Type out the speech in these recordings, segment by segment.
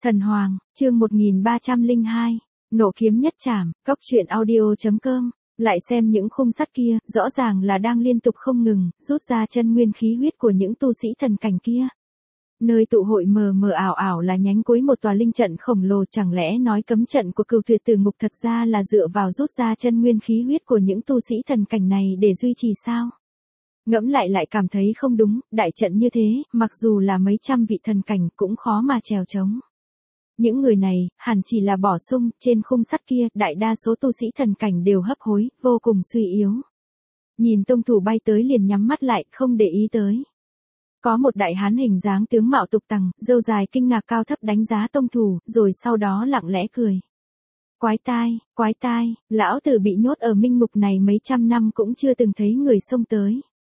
Thần Hoàng, chương 1302, nộ kiếm nhất trảm, cóc truyện audio.com, lại xem những khung sắt kia, rõ ràng là đang liên tục không ngừng, rút ra chân nguyên khí huyết của những tu sĩ thần cảnh kia. Nơi tụ hội mờ mờ ảo ảo là nhánh cuối một tòa linh trận khổng lồ, chẳng lẽ nói cấm trận của Cửu Tuyệt Tử Ngục thật ra là dựa vào rút ra chân nguyên khí huyết của những tu sĩ thần cảnh này để duy trì sao? Ngẫm lại cảm thấy không đúng, đại trận như thế, mặc dù là mấy trăm vị thần cảnh cũng khó mà trèo trống. Những người này, hẳn chỉ là bổ sung, trên khung sắt kia, đại đa số tu sĩ thần cảnh đều hấp hối, vô cùng suy yếu. Nhìn tông thủ bay tới liền nhắm mắt lại, không để ý tới. Có một đại hán hình dáng tướng mạo tục tằng, râu dài kinh ngạc cao thấp đánh giá tông thủ, rồi sau đó lặng lẽ cười. Quái tai, lão tử bị nhốt ở minh ngục này mấy trăm năm cũng chưa từng thấy người xông tới.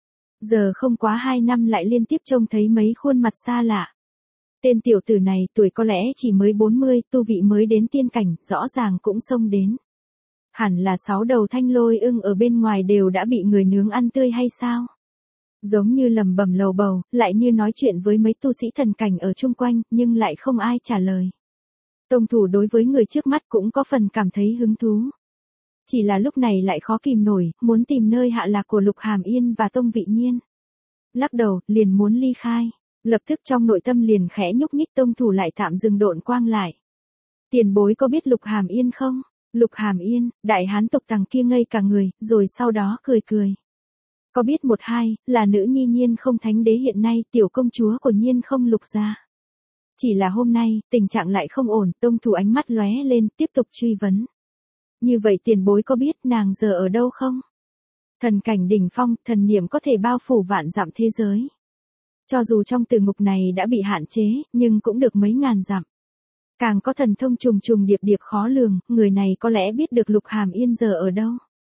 Giờ không quá 2 năm lại liên tiếp trông thấy mấy khuôn mặt xa lạ. Tên tiểu tử này tuổi có lẽ chỉ mới 40, tu vị mới đến tiên cảnh, rõ ràng cũng xông đến. Hẳn là 6 đầu thanh lôi ưng ở bên ngoài đều đã bị người nướng ăn tươi hay sao? Giống như lầm bầm lầu bầu, lại như nói chuyện với mấy tu sĩ thần cảnh ở chung quanh, nhưng lại không ai trả lời. Tông thủ đối với người trước mắt cũng có phần cảm thấy hứng thú. Chỉ là lúc này lại khó kìm nổi, muốn tìm nơi hạ lạc của Lục Hàm Yên và Tông Vị Nhiên. Lắc đầu, liền muốn ly khai. Lập tức trong nội tâm liền khẽ nhúc nhích, tông thủ lại tạm dừng độn quang lại. Tiền bối có biết Lục Hàm Yên không? Lục Hàm Yên, đại hán tục tằng kia ngây cả người, rồi sau đó cười. Có biết một hai, là nữ nhi Nhiên Không Thánh Đế hiện nay, tiểu công chúa của Nhiên Không Lục gia. Chỉ là hôm nay, tình trạng lại không ổn, tông thủ ánh mắt lóe lên, tiếp tục truy vấn. Như vậy tiền bối có biết nàng giờ ở đâu không? Thần cảnh đỉnh phong, thần niệm có thể bao phủ vạn dặm thế giới. Cho dù trong tử ngục này đã bị hạn chế, nhưng cũng được mấy ngàn dặm. Càng có thần thông trùng trùng điệp khó lường, người này có lẽ biết được Lục Hàm Yên giờ ở đâu.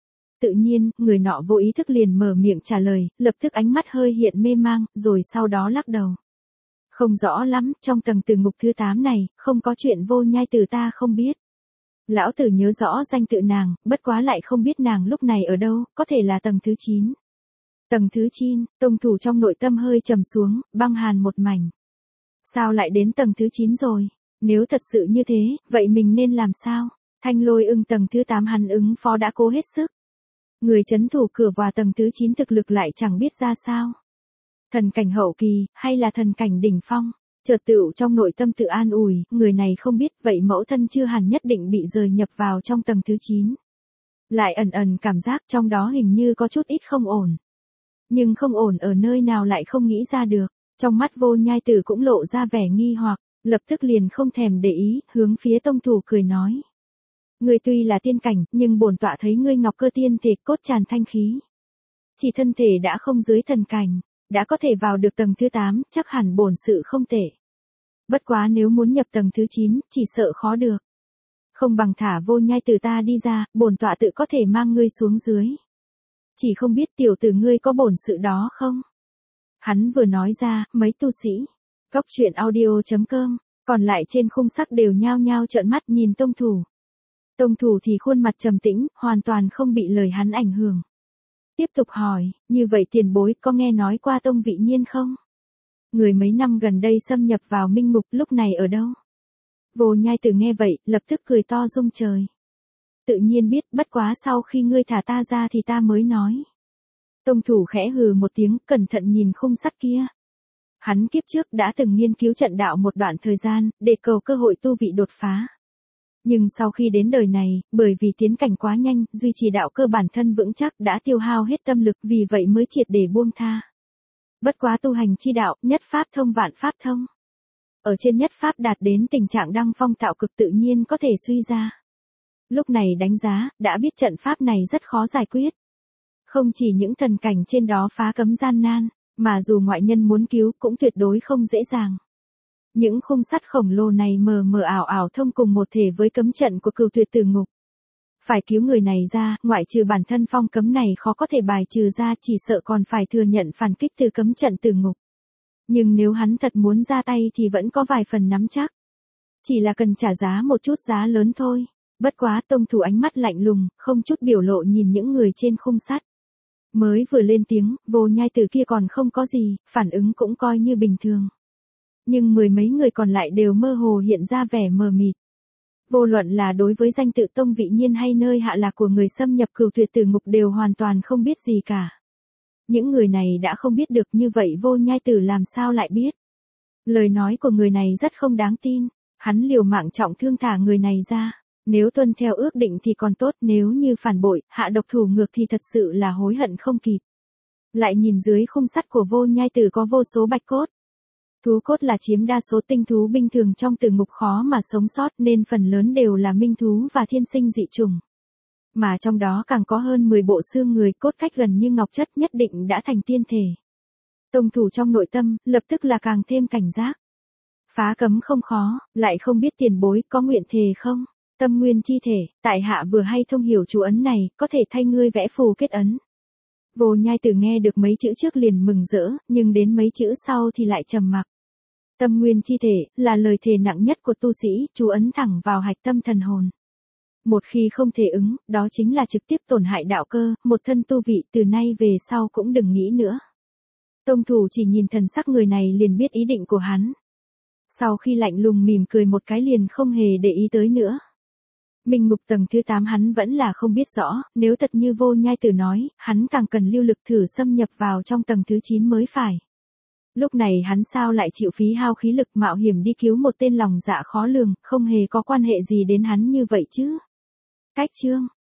Tự nhiên, người nọ vô ý thức liền mở miệng trả lời, lập tức ánh mắt hơi hiện mê mang, rồi sau đó lắc đầu. Không rõ lắm, trong tầng tử ngục thứ 8 này, không có chuyện Vô Nhai Tử ta không biết. Lão tử nhớ rõ danh tự nàng, bất quá lại không biết nàng lúc này ở đâu, có thể là tầng thứ 9. Tầng thứ 9, tông thủ trong nội tâm hơi trầm xuống, băng hàn một mảnh. Sao lại đến tầng thứ 9 rồi? Nếu thật sự như thế, vậy mình nên làm sao? Thanh lôi ưng tầng thứ 8 hắn ứng phó đã cố hết sức. Người trấn thủ cửa vào tầng thứ 9 thực lực lại chẳng biết ra sao. Thần cảnh hậu kỳ, hay là thần cảnh đỉnh phong? Chợt tựu trong nội tâm tự an ủi, người này không biết, vậy mẫu thân chưa hẳn nhất định bị rời nhập vào trong tầng thứ 9. Lại ẩn cảm giác trong đó hình như có chút ít không ổn. Nhưng không ổn ở nơi nào lại không nghĩ ra được. Trong mắt Vô Nhai Tử cũng lộ ra vẻ nghi hoặc, lập tức liền không thèm để ý, hướng phía tông thủ cười nói. Ngươi tuy là tiên cảnh, nhưng bổn tọa thấy ngươi ngọc cơ tiên thể cốt tràn thanh khí. Chỉ thân thể đã không dưới thần cảnh, đã có thể vào được tầng thứ 8, chắc hẳn bổn sự không tệ. Bất quá nếu muốn nhập tầng thứ 9, chỉ sợ khó được. Không bằng thả Vô Nhai Tử ta đi ra, bổn tọa tự có thể mang ngươi xuống dưới. Chỉ không biết tiểu tử ngươi có bổn sự đó không? Hắn vừa nói ra, mấy tu sĩ. Cóc truyện audio.com, còn lại trên khung sắt đều nhao nhao trợn mắt nhìn tông thủ. Tông thủ thì khuôn mặt trầm tĩnh, hoàn toàn không bị lời hắn ảnh hưởng. Tiếp tục hỏi, như vậy tiền bối có nghe nói qua Tông Vị Nhiên không? Người mấy năm gần đây xâm nhập vào minh ngục lúc này ở đâu? Vô Nhai Tử nghe vậy, lập tức cười to rung trời. Tự nhiên biết, bất quá sau khi ngươi thả ta ra thì ta mới nói. Tông thủ khẽ hừ một tiếng, cẩn thận nhìn khung sắt kia. Hắn kiếp trước đã từng nghiên cứu trận đạo một đoạn thời gian, để cầu cơ hội tu vị đột phá. Nhưng sau khi đến đời này, bởi vì tiến cảnh quá nhanh, duy trì đạo cơ bản thân vững chắc đã tiêu hao hết tâm lực, vì vậy mới triệt để buông tha. Bất quá tu hành chi đạo, nhất pháp thông vạn pháp thông. Ở trên nhất pháp đạt đến tình trạng đăng phong tạo cực tự nhiên có thể suy ra. Lúc này đánh giá, đã biết trận pháp này rất khó giải quyết. Không chỉ những thần cảnh trên đó phá cấm gian nan, mà dù ngoại nhân muốn cứu cũng tuyệt đối không dễ dàng. Những khung sắt khổng lồ này mờ mờ ảo thông cùng một thể với cấm trận của Cửu Tuyệt Tử Ngục. Phải cứu người này ra, ngoại trừ bản thân phong cấm này khó có thể bài trừ ra, chỉ sợ còn phải thừa nhận phản kích từ cấm trận Tử Ngục. Nhưng nếu hắn thật muốn ra tay thì vẫn có vài phần nắm chắc. Chỉ là cần trả giá một chút giá lớn thôi. Bất quá tông thủ ánh mắt lạnh lùng, không chút biểu lộ nhìn những người trên khung sắt. Mới vừa lên tiếng, Vô Nhai Tử kia còn không có gì, phản ứng cũng coi như bình thường. Nhưng mười mấy người còn lại đều mơ hồ hiện ra vẻ mờ mịt. Vô luận là đối với danh tự Tông Vị Nhiên hay nơi hạ lạc của người xâm nhập Cửu Tuyệt Tử Ngục đều hoàn toàn không biết gì cả. Những người này đã không biết được như vậy Vô Nhai Tử làm sao lại biết. Lời nói của người này rất không đáng tin, hắn liều mạng trọng thương thả người này ra. Nếu tuân theo ước định thì còn tốt, nếu như phản bội, hạ độc thủ ngược thì thật sự là hối hận không kịp. Lại nhìn dưới khung sắt của Vô Nhai Tử có vô số bạch cốt. Thú cốt là chiếm đa số tinh thú bình thường trong Tử Ngục khó mà sống sót nên phần lớn đều là minh thú và thiên sinh dị chủng. Mà trong đó càng có hơn 10 bộ xương người cốt cách gần như ngọc chất nhất định đã thành tiên thể. Tông thủ trong nội tâm, lập tức là càng thêm cảnh giác. Phá cấm không khó, lại không biết tiền bối có nguyện thề không? Tâm nguyên chi thể, tại hạ vừa hay thông hiểu chú ấn này, có thể thay ngươi vẽ phù kết ấn. Vô Nhai Tử nghe được mấy chữ trước liền mừng rỡ, nhưng đến mấy chữ sau thì lại trầm mặc. Tâm nguyên chi thể, là lời thề nặng nhất của tu sĩ, chú ấn thẳng vào hạch tâm thần hồn. Một khi không thể ứng, đó chính là trực tiếp tổn hại đạo cơ, một thân tu vị từ nay về sau cũng đừng nghĩ nữa. Tông thủ chỉ nhìn thần sắc người này liền biết ý định của hắn. Sau khi lạnh lùng mỉm cười một cái liền không hề để ý tới nữa. Minh ngục tầng thứ 8 hắn vẫn là không biết rõ, nếu thật như Vô Nhai Tử nói, hắn càng cần lưu lực thử xâm nhập vào trong tầng thứ 9 mới phải. Lúc này hắn sao lại chịu phí hao khí lực mạo hiểm đi cứu một tên lòng dạ khó lường, không hề có quan hệ gì đến hắn như vậy chứ. Cách chương